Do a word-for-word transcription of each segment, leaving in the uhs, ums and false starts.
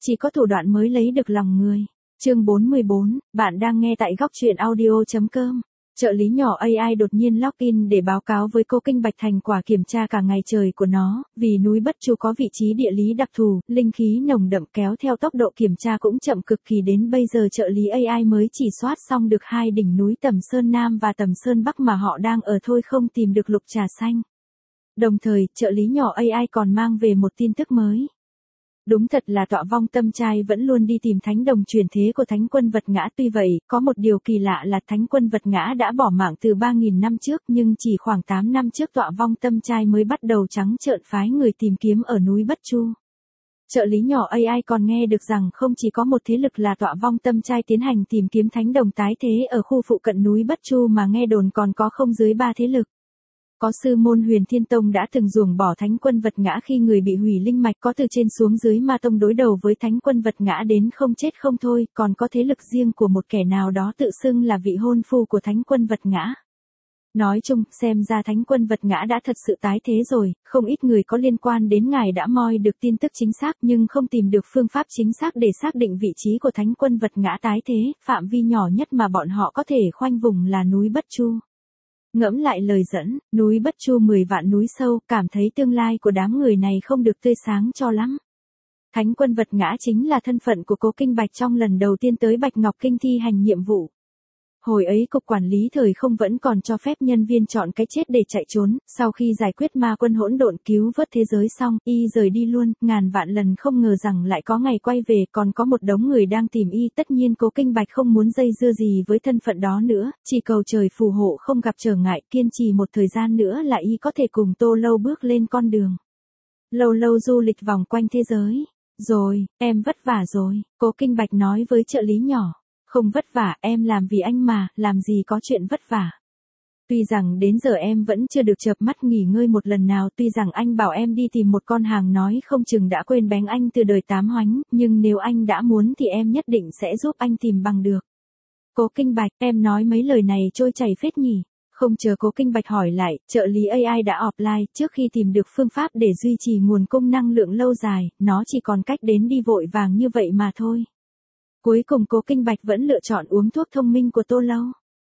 Chỉ có thủ đoạn mới lấy được lòng người. Chương bốn mươi bốn, bạn đang nghe tại góc truyện audio chấm com. Trợ lý nhỏ a i đột nhiên login để báo cáo với cô Kinh Bạch thành quả kiểm tra cả ngày trời của nó, vì núi Bất Chu có vị trí địa lý đặc thù, linh khí nồng đậm kéo theo tốc độ kiểm tra cũng chậm cực kỳ, đến bây giờ trợ lý a i mới chỉ soát xong được hai đỉnh núi Tầm Sơn Nam và Tầm Sơn Bắc mà họ đang ở thôi, không tìm được Lục Trà Xanh. Đồng thời, trợ lý nhỏ a i còn mang về một tin tức mới. Đúng thật là Tọa Vong Tâm Trai vẫn luôn đi tìm thánh đồng truyền thế của Thánh Quân Vật Ngã, tuy vậy, có một điều kỳ lạ là Thánh Quân Vật Ngã đã bỏ mạng từ ba nghìn năm trước, nhưng chỉ khoảng tám năm trước Tọa Vong Tâm Trai mới bắt đầu trắng trợn phái người tìm kiếm ở núi Bất Chu. Trợ lý nhỏ a i còn nghe được rằng không chỉ có một thế lực là Tọa Vong Tâm Trai tiến hành tìm kiếm thánh đồng tái thế ở khu phụ cận núi Bất Chu, mà nghe đồn còn có không dưới ba thế lực. Có sư môn Huyền Thiên Tông đã từng ruồng bỏ Thánh Quân Vật Ngã khi người bị hủy linh mạch, có từ trên xuống dưới Ma Tông đối đầu với Thánh Quân Vật Ngã đến không chết không thôi, còn có thế lực riêng của một kẻ nào đó tự xưng là vị hôn phu của Thánh Quân Vật Ngã. Nói chung, xem ra Thánh Quân Vật Ngã đã thật sự tái thế rồi, không ít người có liên quan đến ngài đã moi được tin tức chính xác nhưng không tìm được phương pháp chính xác để xác định vị trí của Thánh Quân Vật Ngã tái thế, phạm vi nhỏ nhất mà bọn họ có thể khoanh vùng là núi Bất Chu. Ngẫm lại lời dẫn, núi Bất Chu mười vạn núi sâu, cảm thấy tương lai của đám người này không được tươi sáng cho lắm. Thánh Quân Vật Ngã chính là thân phận của cố Kinh Bạch trong lần đầu tiên tới Bạch Ngọc Kinh thi hành nhiệm vụ. Hồi ấy cục quản lý thời không vẫn còn cho phép nhân viên chọn cái chết để chạy trốn, sau khi giải quyết ma quân hỗn độn cứu vớt thế giới xong, y rời đi luôn, ngàn vạn lần không ngờ rằng lại có ngày quay về, còn có một đống người đang tìm y. Tất nhiên cố Kinh Bạch không muốn dây dưa gì với thân phận đó nữa, chỉ cầu trời phù hộ không gặp trở ngại, kiên trì một thời gian nữa là y có thể cùng Tô Lâu bước lên con đường lâu lâu du lịch vòng quanh thế giới. Rồi, em vất vả rồi, cố Kinh Bạch nói với trợ lý nhỏ. Không vất vả, em làm vì anh mà, làm gì có chuyện vất vả. Tuy rằng đến giờ em vẫn chưa được chợp mắt nghỉ ngơi một lần nào, tuy rằng anh bảo em đi tìm một con hàng nói không chừng đã quên bén anh từ đời tám hoánh, nhưng nếu anh đã muốn thì em nhất định sẽ giúp anh tìm bằng được. Cố Kinh Bạch, em nói mấy lời này trôi chảy phết nhỉ. Không chờ cố Kinh Bạch hỏi lại, trợ lý a i đã offline, trước khi tìm được phương pháp để duy trì nguồn cung năng lượng lâu dài, nó chỉ còn cách đến đi vội vàng như vậy mà thôi. Cuối cùng cố Kinh Bạch vẫn lựa chọn uống thuốc thông minh của Tô Lâu.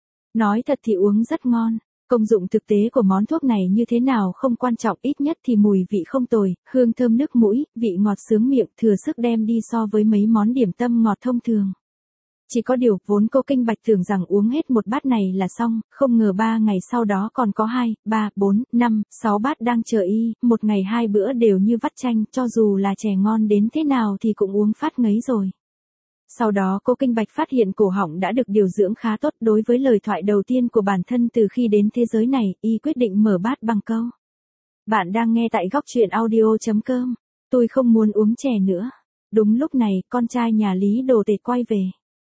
Nói thật thì uống rất ngon. Công dụng thực tế của món thuốc này như thế nào không quan trọng, ít nhất thì mùi vị không tồi, hương thơm nước mũi, vị ngọt sướng miệng, thừa sức đem đi so với mấy món điểm tâm ngọt thông thường. Chỉ có điều, vốn cố Kinh Bạch tưởng rằng uống hết một bát này là xong, không ngờ ba ngày sau đó còn có hai, ba, bốn, năm, sáu bát đang chờ y, một ngày hai bữa đều như vắt chanh, cho dù là chè ngon đến thế nào thì cũng uống phát ngấy rồi. Sau đó cố Kinh Bạch phát hiện cổ họng đã được điều dưỡng khá tốt. Đối với lời thoại đầu tiên của bản thân từ khi đến thế giới này, y quyết định mở bát bằng câu: Bạn đang nghe tại góc truyện audio chấm com. Tôi không muốn uống chè nữa. Đúng lúc này, con trai nhà Lý Đồ Tể quay về.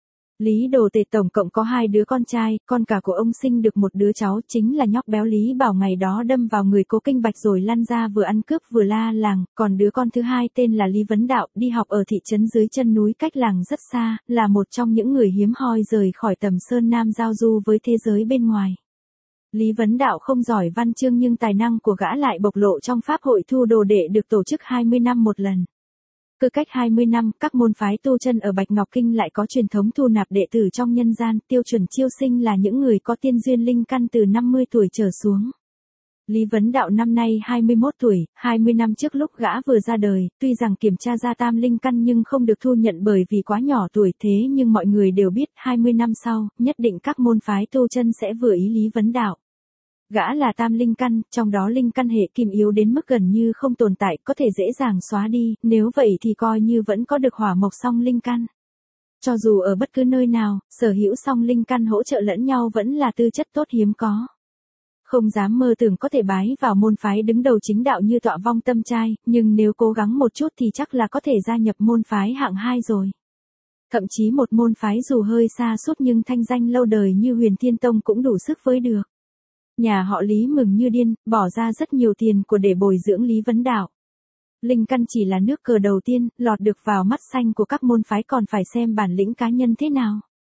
Lý Đồ Tể tổng cộng có hai đứa con trai, con cả của ông sinh được một đứa cháu, chính là nhóc béo Lý Bảo ngày đó đâm vào người cố Kinh Bạch rồi lăn ra vừa ăn cướp vừa la làng, còn đứa con thứ hai tên là Lý Vấn Đạo, đi học ở thị trấn dưới chân núi cách làng rất xa, là một trong những người hiếm hoi rời khỏi Tầm Sơn Nam giao du với thế giới bên ngoài. Lý Vấn Đạo không giỏi văn chương nhưng tài năng của gã lại bộc lộ trong pháp hội thu đồ đệ được tổ chức hai mươi năm một lần. Cứ cách hai mươi năm, các môn phái tu chân ở Bạch Ngọc Kinh lại có truyền thống thu nạp đệ tử trong nhân gian, tiêu chuẩn chiêu sinh là những người có tiên duyên linh căn từ năm mươi tuổi trở xuống. Lý Vấn Đạo năm nay hai mươi mốt tuổi, hai mươi năm trước lúc gã vừa ra đời, tuy rằng kiểm tra ra tam linh căn nhưng không được thu nhận bởi vì quá nhỏ tuổi, thế nhưng mọi người đều biết hai mươi năm sau, nhất định các môn phái tu chân sẽ vừa ý Lý Vấn Đạo. Gã là tam linh căn, trong đó linh căn hệ kim yếu đến mức gần như không tồn tại, có thể dễ dàng xóa đi, nếu vậy thì coi như vẫn có được hỏa mộc song linh căn. Cho dù ở bất cứ nơi nào, sở hữu song linh căn hỗ trợ lẫn nhau vẫn là tư chất tốt hiếm có. Không dám mơ tưởng có thể bái vào môn phái đứng đầu chính đạo như Tọa Vong Tâm Trai, nhưng nếu cố gắng một chút thì chắc là có thể gia nhập môn phái hạng hai rồi. Thậm chí một môn phái dù hơi xa suốt nhưng thanh danh lâu đời như Huyền Thiên Tông cũng đủ sức với được. Nhà họ Lý mừng như điên, bỏ ra rất nhiều tiền của để bồi dưỡng Lý Vấn Đạo. Linh căn chỉ là nước cờ đầu tiên, lọt được vào mắt xanh của các môn phái còn phải xem bản lĩnh cá nhân thế nào.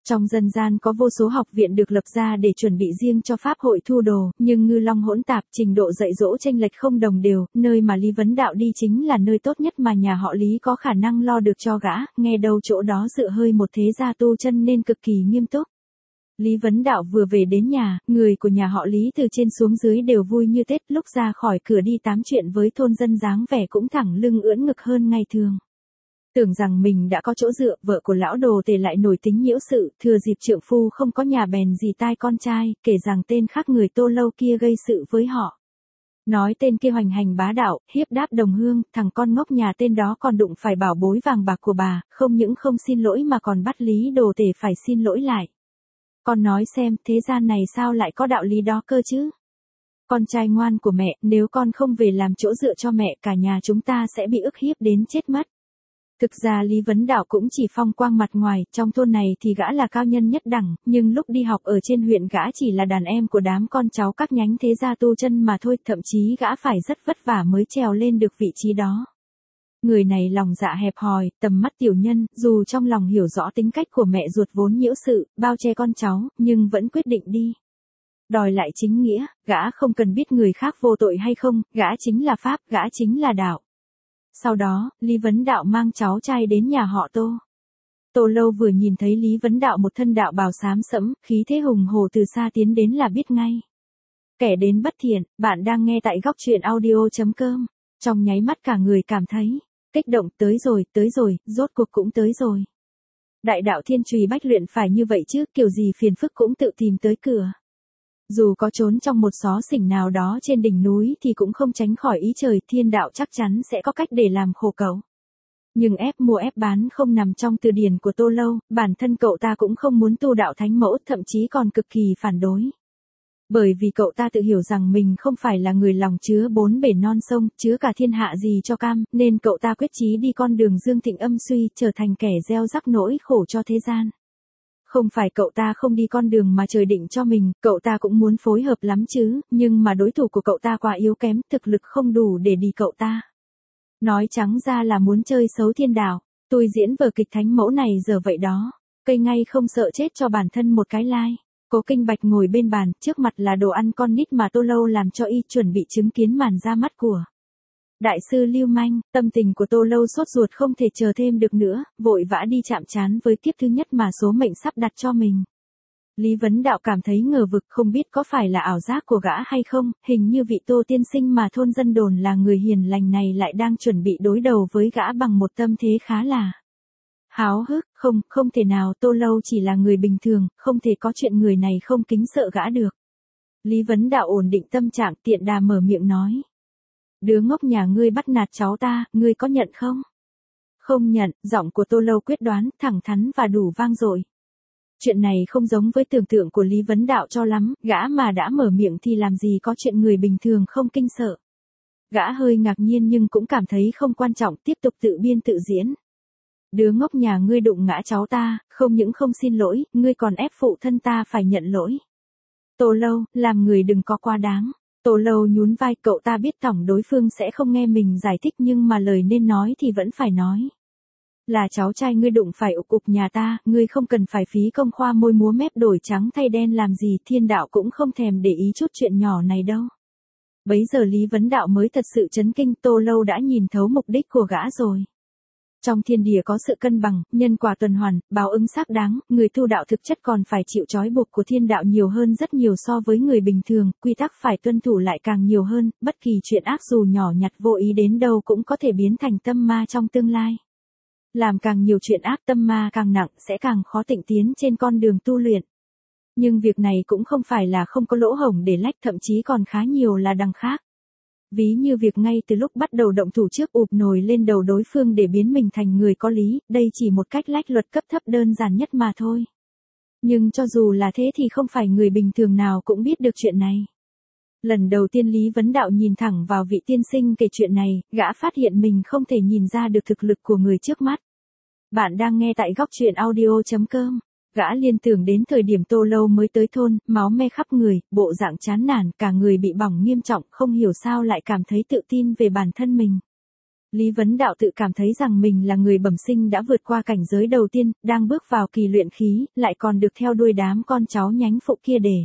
Trong dân gian có vô số học viện được lập ra để chuẩn bị riêng cho pháp hội thu đồ, nhưng ngư long hỗn tạp, trình độ dạy dỗ chênh lệch không đồng đều, nơi mà Lý Vấn Đạo đi chính là nơi tốt nhất mà nhà họ Lý có khả năng lo được cho gã, nghe đâu chỗ đó dựa hơi một thế gia tu chân nên cực kỳ nghiêm túc. Lý Vấn Đạo vừa về đến nhà, người của nhà họ Lý từ trên xuống dưới đều vui như Tết, lúc ra khỏi cửa đi tám chuyện với thôn dân dáng vẻ cũng thẳng lưng ưỡn ngực hơn ngày thường. Tưởng rằng mình đã có chỗ dựa, vợ của lão đồ tể lại nổi tính nhiễu sự, thừa dịp trượng phu không có nhà bèn dì tai con trai, kể rằng tên khác người Tô Lâu kia gây sự với họ. Nói tên kia hoành hành bá đạo, hiếp đáp đồng hương, thằng con ngốc nhà tên đó còn đụng phải bảo bối vàng bạc của bà, không những không xin lỗi mà còn bắt Lý đồ tể phải xin lỗi lại. Con nói xem, thế gian này sao lại có đạo lý đó cơ chứ? Con trai ngoan của mẹ, nếu con không về làm chỗ dựa cho mẹ, cả nhà chúng ta sẽ bị ức hiếp đến chết mất. Thực ra Lý Vấn Đạo cũng chỉ phong quang mặt ngoài, trong thôn này thì gã là cao nhân nhất đẳng, nhưng lúc đi học ở trên huyện gã chỉ là đàn em của đám con cháu các nhánh thế gia tu chân mà thôi, thậm chí gã phải rất vất vả mới trèo lên được vị trí đó. Người này lòng dạ hẹp hòi, tầm mắt tiểu nhân, dù trong lòng hiểu rõ tính cách của mẹ ruột vốn nhiễu sự, bao che con cháu, nhưng vẫn quyết định đi. Đòi lại chính nghĩa, gã không cần biết người khác vô tội hay không, gã chính là pháp, gã chính là đạo. Sau đó, Lý Vấn Đạo mang cháu trai đến nhà họ Tô. Tô Lâu vừa nhìn thấy Lý Vấn Đạo một thân đạo bào xám sẫm, khí thế hùng hổ từ xa tiến đến là biết ngay. Kẻ đến bất thiện, bạn đang nghe tại góc truyện audio chấm com. Trong nháy mắt cả người cảm thấy kích động, tới rồi, tới rồi, rốt cuộc cũng tới rồi. Đại đạo thiên trùy bách luyện phải như vậy chứ, kiểu gì phiền phức cũng tự tìm tới cửa. Dù có trốn trong một xó xỉnh nào đó trên đỉnh núi thì cũng không tránh khỏi ý trời, thiên đạo chắc chắn sẽ có cách để làm khổ cậu. Nhưng ép mua ép bán không nằm trong từ điển của Tô Lâu, bản thân cậu ta cũng không muốn tu đạo thánh mẫu, thậm chí còn cực kỳ phản đối. Bởi vì cậu ta tự hiểu rằng mình không phải là người lòng chứa bốn bể non sông, chứa cả thiên hạ gì cho cam, nên cậu ta quyết chí đi con đường dương thịnh âm suy, trở thành kẻ gieo rắc nỗi khổ cho thế gian. Không phải cậu ta không đi con đường mà trời định cho mình, cậu ta cũng muốn phối hợp lắm chứ, nhưng mà đối thủ của cậu ta quá yếu kém, thực lực không đủ để đi cậu ta. Nói trắng ra là muốn chơi xấu thiên đạo, tôi diễn vở kịch thánh mẫu này giờ vậy đó, cây ngay không sợ chết cho bản thân một cái lai. Cố Kinh Bạch ngồi bên bàn, trước mặt là đồ ăn con nít mà Tô Lâu làm cho y, chuẩn bị chứng kiến màn ra mắt của đại sư Lưu Manh. Tâm tình của Tô Lâu sốt ruột không thể chờ thêm được nữa, vội vã đi chạm trán với kiếp thứ nhất mà số mệnh sắp đặt cho mình. Lý Vấn Đạo cảm thấy ngờ vực, không biết có phải là ảo giác của gã hay không, hình như vị Tô tiên sinh mà thôn dân đồn là người hiền lành này lại đang chuẩn bị đối đầu với gã bằng một tâm thế khá là háo hức. Không, không thể nào, Tô Lâu chỉ là người bình thường, không thể có chuyện người này không kính sợ gã được. Lý Vấn Đạo ổn định tâm trạng, tiện đà mở miệng nói. Đứa ngốc nhà ngươi bắt nạt cháu ta, ngươi có nhận không? Không nhận, giọng của Tô Lâu quyết đoán, thẳng thắn và đủ vang dội. Chuyện này không giống với tưởng tượng của Lý Vấn Đạo cho lắm, gã mà đã mở miệng thì làm gì có chuyện người bình thường không kinh sợ. Gã hơi ngạc nhiên nhưng cũng cảm thấy không quan trọng, tiếp tục tự biên tự diễn. Đứa ngốc nhà ngươi đụng ngã cháu ta, không những không xin lỗi, ngươi còn ép phụ thân ta phải nhận lỗi. Tô Lâu, làm người đừng có quá đáng. Tô Lâu nhún vai, cậu ta biết tổng đối phương sẽ không nghe mình giải thích nhưng mà lời nên nói thì vẫn phải nói. Là cháu trai ngươi đụng phải ục ục nhà ta, ngươi không cần phải phí công khoa môi múa mép đổi trắng thay đen làm gì, thiên đạo cũng không thèm để ý chút chuyện nhỏ này đâu. Bấy giờ Lý Vấn Đạo mới thật sự chấn kinh, Tô Lâu đã nhìn thấu mục đích của gã rồi. Trong thiên địa có sự cân bằng, nhân quả tuần hoàn, báo ứng xác đáng, người tu đạo thực chất còn phải chịu trói buộc của thiên đạo nhiều hơn rất nhiều so với người bình thường, quy tắc phải tuân thủ lại càng nhiều hơn, bất kỳ chuyện ác dù nhỏ nhặt vô ý đến đâu cũng có thể biến thành tâm ma trong tương lai. Làm càng nhiều chuyện ác, tâm ma càng nặng, sẽ càng khó tịnh tiến trên con đường tu luyện. Nhưng việc này cũng không phải là không có lỗ hổng để lách, thậm chí còn khá nhiều là đằng khác. Ví như việc ngay từ lúc bắt đầu động thủ trước ụp nồi lên đầu đối phương để biến mình thành người có lý, đây chỉ một cách lách luật cấp thấp đơn giản nhất mà thôi. Nhưng cho dù là thế thì không phải người bình thường nào cũng biết được chuyện này. Lần đầu tiên Lý Vấn Đạo nhìn thẳng vào vị tiên sinh kể chuyện này, gã phát hiện mình không thể nhìn ra được thực lực của người trước mắt. Bạn đang nghe tại góc truyện audio chấm com. Gã liên tưởng đến thời điểm Tô Lâu mới tới thôn, máu me khắp người, bộ dạng chán nản, cả người bị bỏng nghiêm trọng, không hiểu sao lại cảm thấy tự tin về bản thân mình. Lý Vấn Đạo tự cảm thấy rằng mình là người bẩm sinh đã vượt qua cảnh giới đầu tiên, đang bước vào kỳ luyện khí, lại còn được theo đuôi đám con cháu nhánh phụ kia để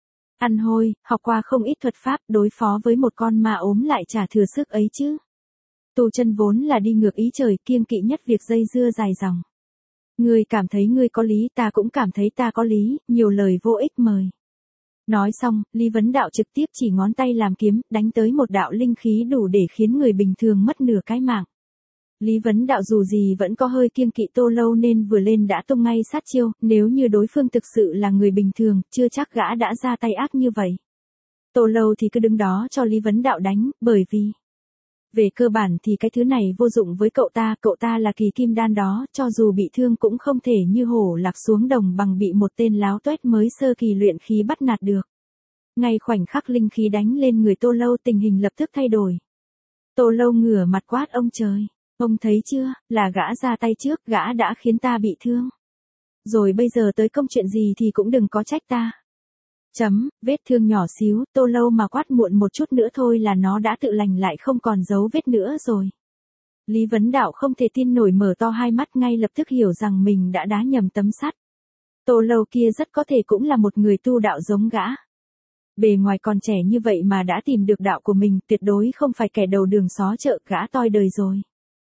ăn hôi, học qua không ít thuật pháp đối phó với một con ma ốm lại chả thừa sức ấy chứ. Tu chân vốn là đi ngược ý trời, kiêng kỵ nhất việc dây dưa dài dòng. Ngươi cảm thấy ngươi có lý, ta cũng cảm thấy ta có lý, nhiều lời vô ích mời. Nói xong, Lý Vấn Đạo trực tiếp chỉ ngón tay làm kiếm, đánh tới một đạo linh khí đủ để khiến người bình thường mất nửa cái mạng. Lý Vấn Đạo dù gì vẫn có hơi kiêng kỵ Tô Lâu nên vừa lên đã tung ngay sát chiêu, nếu như đối phương thực sự là người bình thường, chưa chắc gã đã ra tay ác như vậy. Tô Lâu thì cứ đứng đó cho Lý Vấn Đạo đánh, bởi vì về cơ bản thì cái thứ này vô dụng với cậu ta, cậu ta là kỳ kim đan đó, cho dù bị thương cũng không thể như hổ lạc xuống đồng bằng bị một tên láo tuét mới sơ kỳ luyện khí bắt nạt được. Ngay khoảnh khắc linh khí đánh lên người Tô Lâu tình hình lập tức thay đổi. Tô Lâu ngửa mặt quát ông trời, ông thấy chưa, là gã ra tay trước, gã đã khiến ta bị thương. Rồi bây giờ tới công chuyện gì thì cũng đừng có trách ta. Chấm, vết thương nhỏ xíu, Tô Lâu mà quát muộn một chút nữa thôi là nó đã tự lành lại không còn dấu vết nữa rồi. Lý Vấn Đạo không thể tin nổi mở to hai mắt ngay lập tức hiểu rằng mình đã đá nhầm tấm sắt. Tô Lâu kia rất có thể cũng là một người tu đạo giống gã. Bề ngoài còn trẻ như vậy mà đã tìm được đạo của mình, tuyệt đối không phải kẻ đầu đường xó chợ, gã toi đời rồi.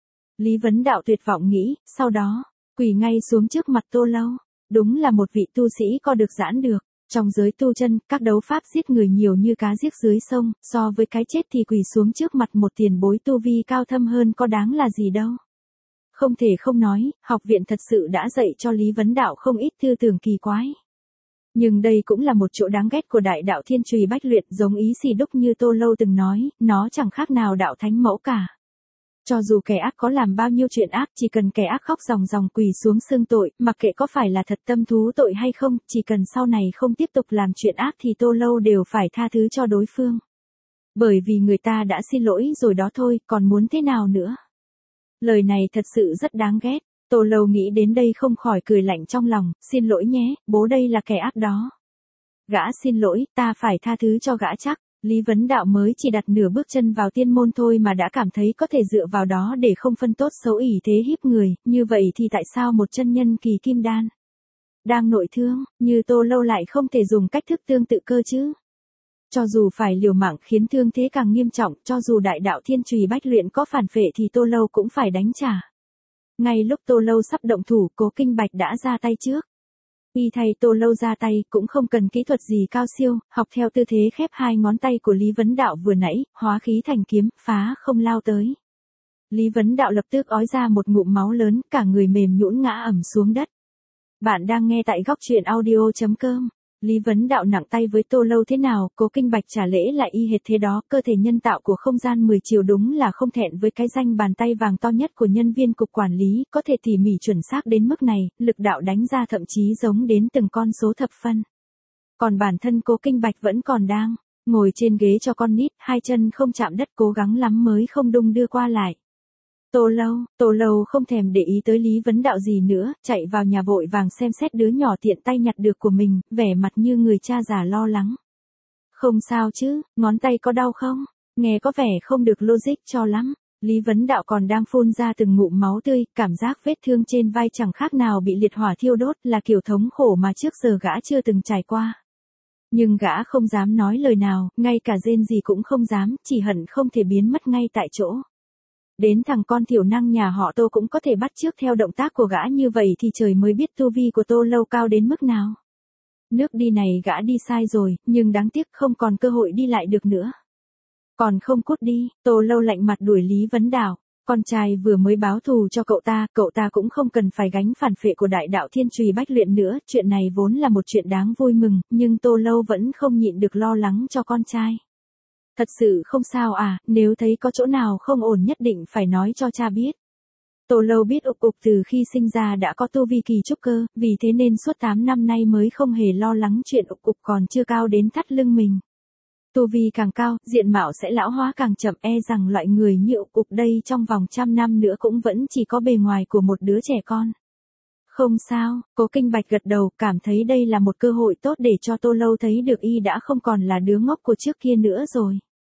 Lý Vấn Đạo tuyệt vọng nghĩ, sau đó, quỳ ngay xuống trước mặt Tô Lâu. Đúng là một vị tu sĩ có được giãn được. Trong giới tu chân, các đấu pháp giết người nhiều như cá giết dưới sông, so với cái chết thì quỳ xuống trước mặt một tiền bối tu vi cao thâm hơn có đáng là gì đâu. Không thể không nói, học viện thật sự đã dạy cho Lý Vấn Đạo không ít tư tưởng kỳ quái. Nhưng đây cũng là một chỗ đáng ghét của đại đạo thiên trùy bách luyện, giống ý xì đúc như Tô Lâu từng nói, nó chẳng khác nào đạo thánh mẫu cả. Cho dù kẻ ác có làm bao nhiêu chuyện ác, chỉ cần kẻ ác khóc ròng ròng quỳ xuống xưng tội, mặc kệ có phải là thật tâm thú tội hay không, chỉ cần sau này không tiếp tục làm chuyện ác thì Tô Lâu đều phải tha thứ cho đối phương. Bởi vì người ta đã xin lỗi rồi đó thôi, còn muốn thế nào nữa. Lời này thật sự rất đáng ghét. Tô Lâu nghĩ đến đây không khỏi cười lạnh trong lòng, xin lỗi nhé, bố đây là kẻ ác đó. Gã xin lỗi, ta phải tha thứ cho gã chắc. Lý Vấn Đạo mới chỉ đặt nửa bước chân vào tiên môn thôi mà đã cảm thấy có thể dựa vào đó để không phân tốt xấu ỷ thế hiếp người, như vậy thì tại sao một chân nhân kỳ kim đan đang nội thương, như Tô Lâu lại không thể dùng cách thức tương tự cơ chứ? Cho dù phải liều mạng khiến thương thế càng nghiêm trọng, cho dù đại đạo thiên trùy bách luyện có phản phệ thì Tô Lâu cũng phải đánh trả. Ngay lúc Tô Lâu sắp động thủ, Cố Kinh Bạch đã ra tay trước. Y thay Tô Lâu ra tay cũng không cần kỹ thuật gì cao siêu, học theo tư thế khép hai ngón tay của Lý Vấn Đạo vừa nãy, hóa khí thành kiếm, phá không lao tới. Lý Vấn Đạo lập tức ói ra một ngụm máu lớn, cả người mềm nhũn ngã ẩm xuống đất. Bạn đang nghe tại góc truyện audio chấm com. Lý Vấn Đạo nặng tay với Tô Lâu thế nào, Cố Kinh Bạch trả lễ lại y hệt thế đó, cơ thể nhân tạo của không gian mười chiều đúng là không thẹn với cái danh bàn tay vàng to nhất của nhân viên cục quản lý, có thể tỉ mỉ chuẩn xác đến mức này, lực đạo đánh ra thậm chí giống đến từng con số thập phân. Còn bản thân Cố Kinh Bạch vẫn còn đang ngồi trên ghế cho con nít, hai chân không chạm đất, cố gắng lắm mới không đung đưa qua lại. Tô Lâu, Tô Lâu không thèm để ý tới Lý Vấn Đạo gì nữa, chạy vào nhà vội vàng xem xét đứa nhỏ tiện tay nhặt được của mình, vẻ mặt như người cha già lo lắng. Không sao chứ, ngón tay có đau không? Nghe có vẻ không được logic cho lắm. Lý Vấn Đạo còn đang phun ra từng ngụm máu tươi, cảm giác vết thương trên vai chẳng khác nào bị liệt hỏa thiêu đốt, là kiểu thống khổ mà trước giờ gã chưa từng trải qua. Nhưng gã không dám nói lời nào, ngay cả rên gì cũng không dám, chỉ hận không thể biến mất ngay tại chỗ. Đến thằng con thiểu năng nhà họ Tô cũng có thể bắt chước theo động tác của gã như vậy thì trời mới biết tu vi của Tô Lâu cao đến mức nào. Nước đi này gã đi sai rồi, nhưng đáng tiếc không còn cơ hội đi lại được nữa. Còn không cút đi, Tô Lâu lạnh mặt đuổi Lý Vấn Đạo. Con trai vừa mới báo thù cho cậu ta, cậu ta cũng không cần phải gánh phản phệ của đại đạo thiên trùy bách luyện nữa, chuyện này vốn là một chuyện đáng vui mừng, nhưng Tô Lâu vẫn không nhịn được lo lắng cho con trai. Thật sự không sao à, nếu thấy có chỗ nào không ổn nhất định phải nói cho cha biết. Tô Lâu biết Ục Ục từ khi sinh ra đã có tu vi kỳ trúc cơ, vì thế nên suốt tám năm nay mới không hề lo lắng chuyện Ục Ục còn chưa cao đến thắt lưng mình. Tu vi càng cao, diện mạo sẽ lão hóa càng chậm, e rằng loại người như Ục Ục đây trong vòng trăm năm nữa cũng vẫn chỉ có bề ngoài của một đứa trẻ con. Không sao, Cố Kinh Bạch gật đầu, cảm thấy đây là một cơ hội tốt để cho Tô Lâu thấy được y đã không còn là đứa ngốc của trước kia nữa rồi.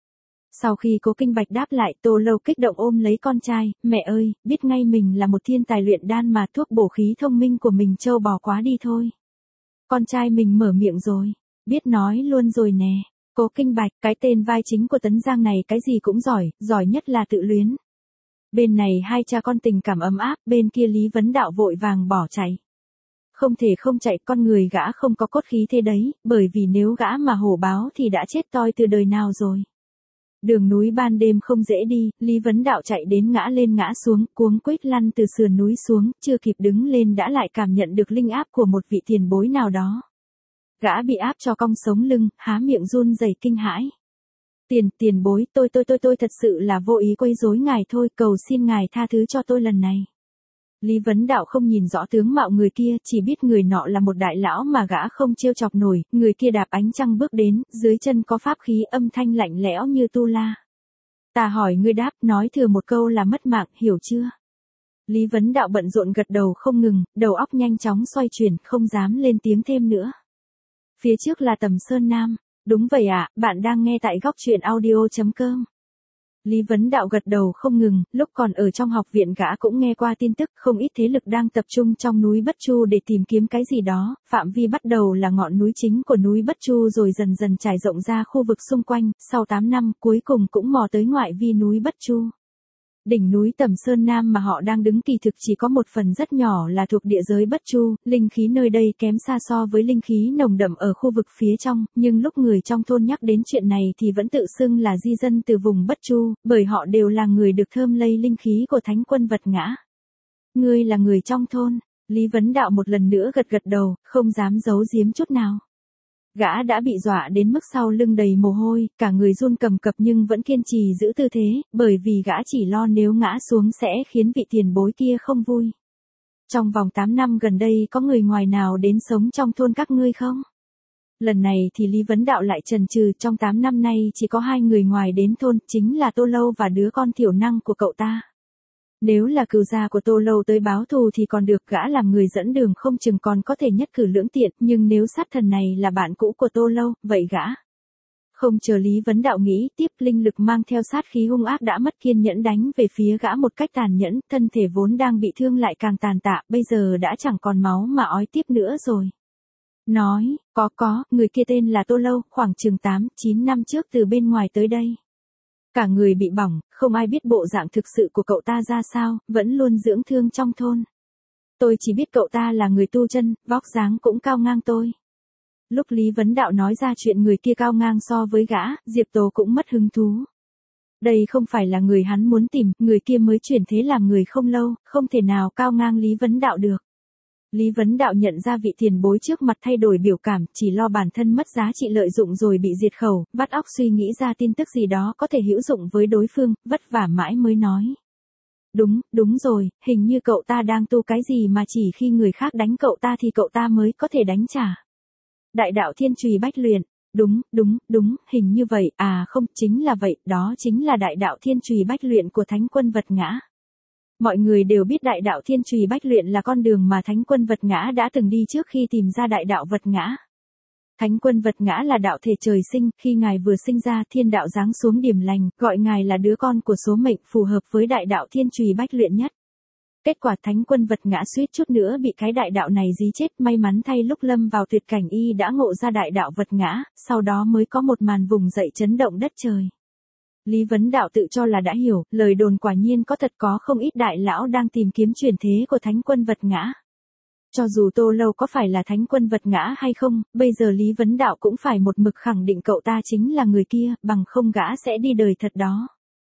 Sau khi Cố Kinh Bạch đáp lại, Tô Lâu kích động ôm lấy con trai, mẹ ơi, biết ngay mình là một thiên tài luyện đan mà thuốc bổ khí thông minh của mình trâu bò quá đi thôi. Con trai mình mở miệng rồi, biết nói luôn rồi nè. Cố Kinh Bạch, cái tên vai chính của Tấn Giang này cái gì cũng giỏi, giỏi nhất là tự luyến. Bên này hai cha con tình cảm ấm áp, bên kia Lý Vấn Đạo vội vàng bỏ chạy. Không thể không chạy, con người gã không có cốt khí thế đấy, bởi vì nếu gã mà hổ báo thì đã chết toi từ đời nào rồi. Đường núi ban đêm không dễ đi, Lý Vấn Đạo chạy đến ngã lên ngã xuống, cuống quýt lăn từ sườn núi xuống, chưa kịp đứng lên đã lại cảm nhận được linh áp của một vị tiền bối nào đó. Gã bị áp cho cong sống lưng, há miệng run rẩy kinh hãi. Tiền, tiền bối, tôi tôi tôi tôi thật sự là vô ý quấy rối ngài thôi, cầu xin ngài tha thứ cho tôi lần này. Lý Vấn Đạo không nhìn rõ tướng mạo người kia, chỉ biết người nọ là một đại lão mà gã không trêu chọc nổi, người kia đạp ánh trăng bước đến, dưới chân có pháp khí âm thanh lạnh lẽo như tu la. Ta hỏi ngươi đáp, nói thừa một câu là mất mạng, hiểu chưa? Lý Vấn Đạo bận rộn gật đầu không ngừng, đầu óc nhanh chóng xoay chuyển, không dám lên tiếng thêm nữa. Phía trước là Tầm Sơn Nam. Đúng vậy ạ, bạn đang nghe tại góc truyện audio chấm com. Lý Vấn Đạo gật đầu không ngừng, lúc còn ở trong học viện gã cũng nghe qua tin tức không ít thế lực đang tập trung trong núi Bất Chu để tìm kiếm cái gì đó, phạm vi bắt đầu là ngọn núi chính của núi Bất Chu rồi dần dần trải rộng ra khu vực xung quanh, sau tám năm cuối cùng cũng mò tới ngoại vi núi Bất Chu. Đỉnh núi Tầm Sơn Nam mà họ đang đứng kỳ thực chỉ có một phần rất nhỏ là thuộc địa giới Bất Chu, linh khí nơi đây kém xa so với linh khí nồng đậm ở khu vực phía trong, nhưng lúc người trong thôn nhắc đến chuyện này thì vẫn tự xưng là di dân từ vùng Bất Chu, bởi họ đều là người được thơm lây linh khí của Thánh Quân Vật Ngã. Ngươi là người trong thôn, Lý Vấn Đạo một lần nữa gật gật đầu, không dám giấu giếm chút nào. Gã đã bị dọa đến mức sau lưng đầy mồ hôi, cả người run cầm cập nhưng vẫn kiên trì giữ tư thế, bởi vì gã chỉ lo nếu ngã xuống sẽ khiến vị tiền bối kia không vui. Trong vòng tám năm gần đây có người ngoài nào đến sống trong thôn các ngươi không? Lần này thì Lý Vấn Đạo lại chần chừ, trong tám năm nay chỉ có hai người ngoài đến thôn, chính là Tô Lâu và đứa con thiểu năng của cậu ta. Nếu là cừu gia của Tô Lâu tới báo thù thì còn được, gã làm người dẫn đường không chừng còn có thể nhất cử lưỡng tiện, nhưng nếu sát thần này là bạn cũ của Tô Lâu, vậy gã. Không chờ Lý Vấn Đạo nghĩ tiếp, linh lực mang theo sát khí hung ác đã mất kiên nhẫn đánh về phía gã một cách tàn nhẫn, thân thể vốn đang bị thương lại càng tàn tạ, bây giờ đã chẳng còn máu mà ói tiếp nữa rồi. Nói, có có, người kia tên là Tô Lâu, khoảng chừng tám, chín năm trước từ bên ngoài tới đây. Cả người bị bỏng, không ai biết bộ dạng thực sự của cậu ta ra sao, vẫn luôn dưỡng thương trong thôn. Tôi chỉ biết cậu ta là người tu chân, vóc dáng cũng cao ngang tôi. Lúc Lý Vấn Đạo nói ra chuyện người kia cao ngang so với gã, Diệp Tố cũng mất hứng thú. Đây không phải là người hắn muốn tìm, người kia mới chuyển thế làm người không lâu, không thể nào cao ngang Lý Vấn Đạo được. Lý Vấn Đạo nhận ra vị tiền bối trước mặt thay đổi biểu cảm, chỉ lo bản thân mất giá trị lợi dụng rồi bị diệt khẩu, vắt óc suy nghĩ ra tin tức gì đó có thể hữu dụng với đối phương, vất vả mãi mới nói. Đúng, đúng rồi, hình như cậu ta đang tu cái gì mà chỉ khi người khác đánh cậu ta thì cậu ta mới có thể đánh trả. Đại đạo thiên trùy bách luyện, đúng, đúng, đúng, hình như vậy, à không, chính là vậy, đó chính là đại đạo thiên trùy bách luyện của Thánh Quân Vật Ngã. Mọi người đều biết đại đạo thiên trùy bách luyện là con đường mà Thánh Quân Vật Ngã đã từng đi trước khi tìm ra đại đạo Vật Ngã. Thánh Quân Vật Ngã là đạo thể trời sinh, khi ngài vừa sinh ra thiên đạo giáng xuống điểm lành, gọi ngài là đứa con của số mệnh phù hợp với đại đạo thiên trùy bách luyện nhất. Kết quả Thánh Quân Vật Ngã suýt chút nữa bị cái đại đạo này dí chết, may mắn thay lúc lâm vào tuyệt cảnh y đã ngộ ra đại đạo Vật Ngã, sau đó mới có một màn vùng dậy chấn động đất trời. Lý Vấn Đạo tự cho là đã hiểu, lời đồn quả nhiên có thật, có không ít đại lão đang tìm kiếm truyền thế của Thánh Quân Vật Ngã. Cho dù Tô Lâu có phải là Thánh Quân Vật Ngã hay không, bây giờ Lý Vấn Đạo cũng phải một mực khẳng định cậu ta chính là người kia, bằng không gã sẽ đi đời thật đó.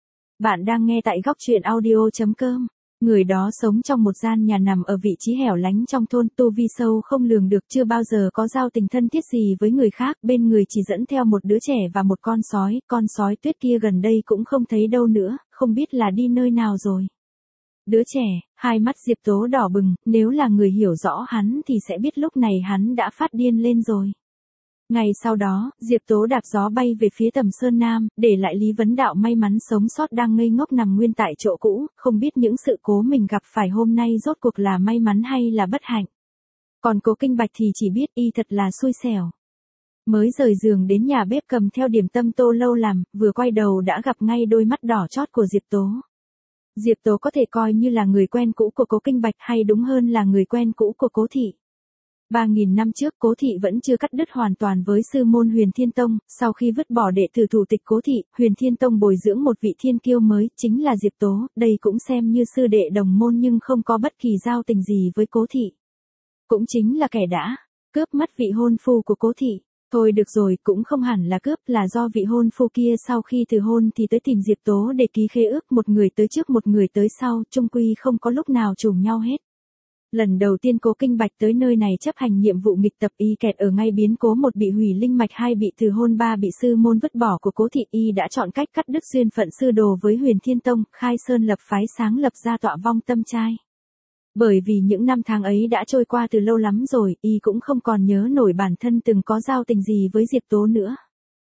Bạn đang nghe tại góc truyện audio chấm com. Người đó sống trong một gian nhà nằm ở vị trí hẻo lánh trong thôn, tu vi sâu không lường được, chưa bao giờ có giao tình thân thiết gì với người khác, bên người chỉ dẫn theo một đứa trẻ và một con sói, con sói tuyết kia gần đây cũng không thấy đâu nữa, không biết là đi nơi nào rồi. Đứa trẻ, hai mắt Diệp Tố đỏ bừng, nếu là người hiểu rõ hắn thì sẽ biết lúc này hắn đã phát điên lên rồi. Ngày sau đó, Diệp Tố đạp gió bay về phía Tầm Sơn Nam, để lại Lý Vấn Đạo may mắn sống sót đang ngây ngốc nằm nguyên tại chỗ cũ, không biết những sự cố mình gặp phải hôm nay rốt cuộc là may mắn hay là bất hạnh. Còn Cố Kinh Bạch thì chỉ biết y thật là xui xẻo. Mới rời giường đến nhà bếp cầm theo điểm tâm Tô Lâu làm, vừa quay đầu đã gặp ngay đôi mắt đỏ chót của Diệp Tố. Diệp Tố có thể coi như là người quen cũ của Cố Kinh Bạch hay đúng hơn là người quen cũ của Cố Thị. Ba nghìn năm trước Cố Thị vẫn chưa cắt đứt hoàn toàn với sư môn Huyền Thiên Tông, sau khi vứt bỏ đệ tử thủ tịch Cố Thị, Huyền Thiên Tông bồi dưỡng một vị thiên kiêu mới, chính là Diệp Tố, đây cũng xem như sư đệ đồng môn nhưng không có bất kỳ giao tình gì với Cố Thị. Cũng chính là kẻ đã cướp mất vị hôn phu của Cố Thị. Thôi được rồi, cũng không hẳn là cướp, là do vị hôn phu kia sau khi từ hôn thì tới tìm Diệp Tố để ký khế ước, một người tới trước một người tới sau, chung quy không có lúc nào trùng nhau hết. Lần đầu tiên Cố Kinh Bạch tới nơi này chấp hành nhiệm vụ nghịch tập, y kẹt ở ngay biến cố, một bị hủy linh mạch, hai bị từ hôn, ba bị sư môn vứt bỏ của Cố Thị. Y đã chọn cách cắt đứt duyên phận sư đồ với Huyền Thiên Tông, khai sơn lập phái, sáng lập ra Tọa Vong Tâm Trai. Bởi vì những năm tháng ấy đã trôi qua từ lâu lắm rồi, y cũng không còn nhớ nổi bản thân từng có giao tình gì với Diệp Tố nữa.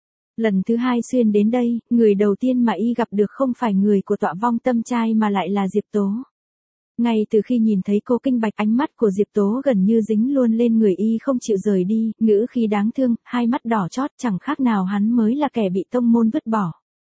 Lần thứ hai xuyên đến đây, người đầu tiên mà y gặp được không phải người của Tọa Vong Tâm Trai mà lại là Diệp Tố. Ngay từ khi nhìn thấy Cố Kinh Bạch, ánh mắt của Diệp Tố gần như dính luôn lên người y không chịu rời đi, ngữ khí đáng thương, hai mắt đỏ chót, chẳng khác nào hắn mới là kẻ bị tông môn vứt bỏ.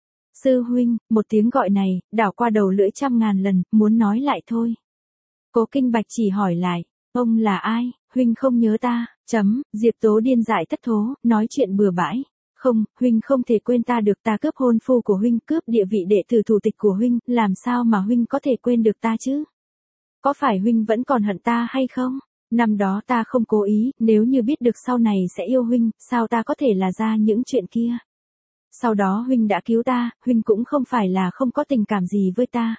Sư huynh, một tiếng gọi này, đảo qua đầu lưỡi trăm ngàn lần, muốn nói lại thôi. Cố Kinh Bạch chỉ hỏi lại, ông là ai, huynh không nhớ ta, chấm, Diệp Tố điên dại thất thố, nói chuyện bừa bãi. Không, huynh không thể quên ta được, ta cướp hôn phu của huynh, cướp địa vị đệ tử thủ tịch của huynh, làm sao mà huynh có thể quên được ta chứ? Có phải huynh vẫn còn hận ta hay không? Năm đó ta không cố ý, nếu như biết được sau này sẽ yêu huynh, sao ta có thể là ra những chuyện kia? Sau đó huynh đã cứu ta, huynh cũng không phải là không có tình cảm gì với ta.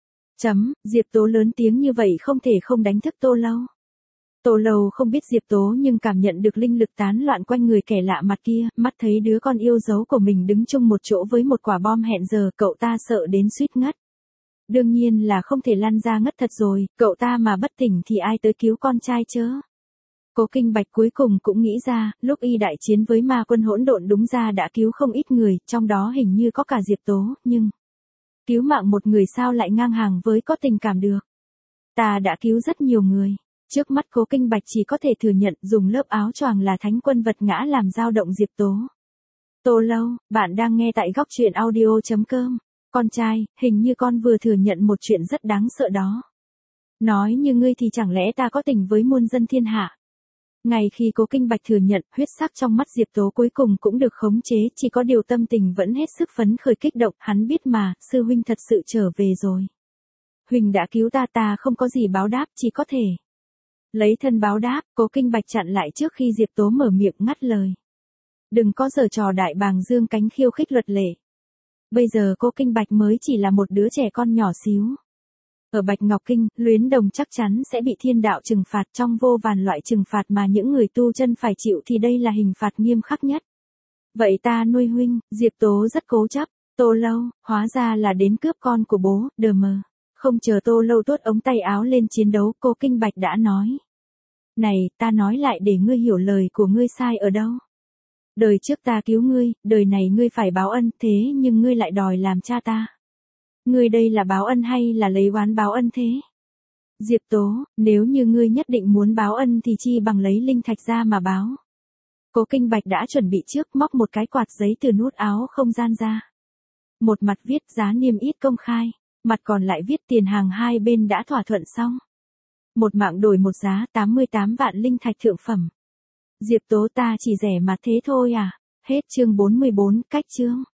Chấm, Diệp Tố lớn tiếng như vậy không thể không đánh thức Tô Lâu. Tô Lâu không biết Diệp Tố nhưng cảm nhận được linh lực tán loạn quanh người kẻ lạ mặt kia, mắt thấy đứa con yêu dấu của mình đứng chung một chỗ với một quả bom hẹn giờ, cậu ta sợ đến suýt ngất. Đương nhiên là không thể lăn ra ngất thật rồi, cậu ta mà bất tỉnh thì ai tới cứu con trai chớ. Cố Kinh Bạch cuối cùng cũng nghĩ ra, lúc y đại chiến với ma quân hỗn độn đúng ra đã cứu không ít người, trong đó hình như có cả Diệp Tố, nhưng cứu mạng một người sao lại ngang hàng với có tình cảm được. Ta đã cứu rất nhiều người. Trước mắt Cố Kinh Bạch chỉ có thể thừa nhận dùng lớp áo choàng là thánh quân vật ngã làm dao động Diệp Tố. Tô Lâu, bạn đang nghe tại góc truyện audio chấm com. Con trai, hình như con vừa thừa nhận một chuyện rất đáng sợ đó. Nói như ngươi thì chẳng lẽ ta có tình với muôn dân thiên hạ. Ngay khi Cố Kinh Bạch thừa nhận, huyết sắc trong mắt Diệp Tố cuối cùng cũng được khống chế, chỉ có điều tâm tình vẫn hết sức phấn khởi kích động, hắn biết mà, sư huynh thật sự trở về rồi. Huynh đã cứu ta, ta không có gì báo đáp, chỉ có thể lấy thân báo đáp. Cố Kinh Bạch chặn lại trước khi Diệp Tố mở miệng ngắt lời. Đừng có giở trò đại bàng dương cánh khiêu khích luật lệ. Bây giờ Cố Kinh Bạch mới chỉ là một đứa trẻ con nhỏ xíu. Ở Bạch Ngọc Kinh, Luyến Đồng chắc chắn sẽ bị thiên đạo trừng phạt, trong vô vàn loại trừng phạt mà những người tu chân phải chịu thì đây là hình phạt nghiêm khắc nhất. Vậy ta nuôi huynh, Diệp Tố rất cố chấp. Tô Lâu, hóa ra là đến cướp con của bố, đờ mờ. Không chờ Tô Lâu tuốt ống tay áo lên chiến đấu, Cố Kinh Bạch đã nói. Này, ta nói lại để ngươi hiểu lời của ngươi sai ở đâu. Đời trước ta cứu ngươi, đời này ngươi phải báo ân, thế nhưng ngươi lại đòi làm cha ta. Ngươi đây là báo ân hay là lấy oán báo ân thế? Diệp Tố, nếu như ngươi nhất định muốn báo ân thì chi bằng lấy linh thạch ra mà báo. Cố Kinh Bạch đã chuẩn bị trước, móc một cái quạt giấy từ nút áo không gian ra. Một mặt viết giá niêm yết công khai, mặt còn lại viết tiền hàng hai bên đã thỏa thuận xong. Một mạng đổi một giá tám mươi tám vạn linh thạch thượng phẩm. Diệp Tố, ta chỉ rẻ mà thế thôi à? Hết chương bốn mươi bốn, cách chương.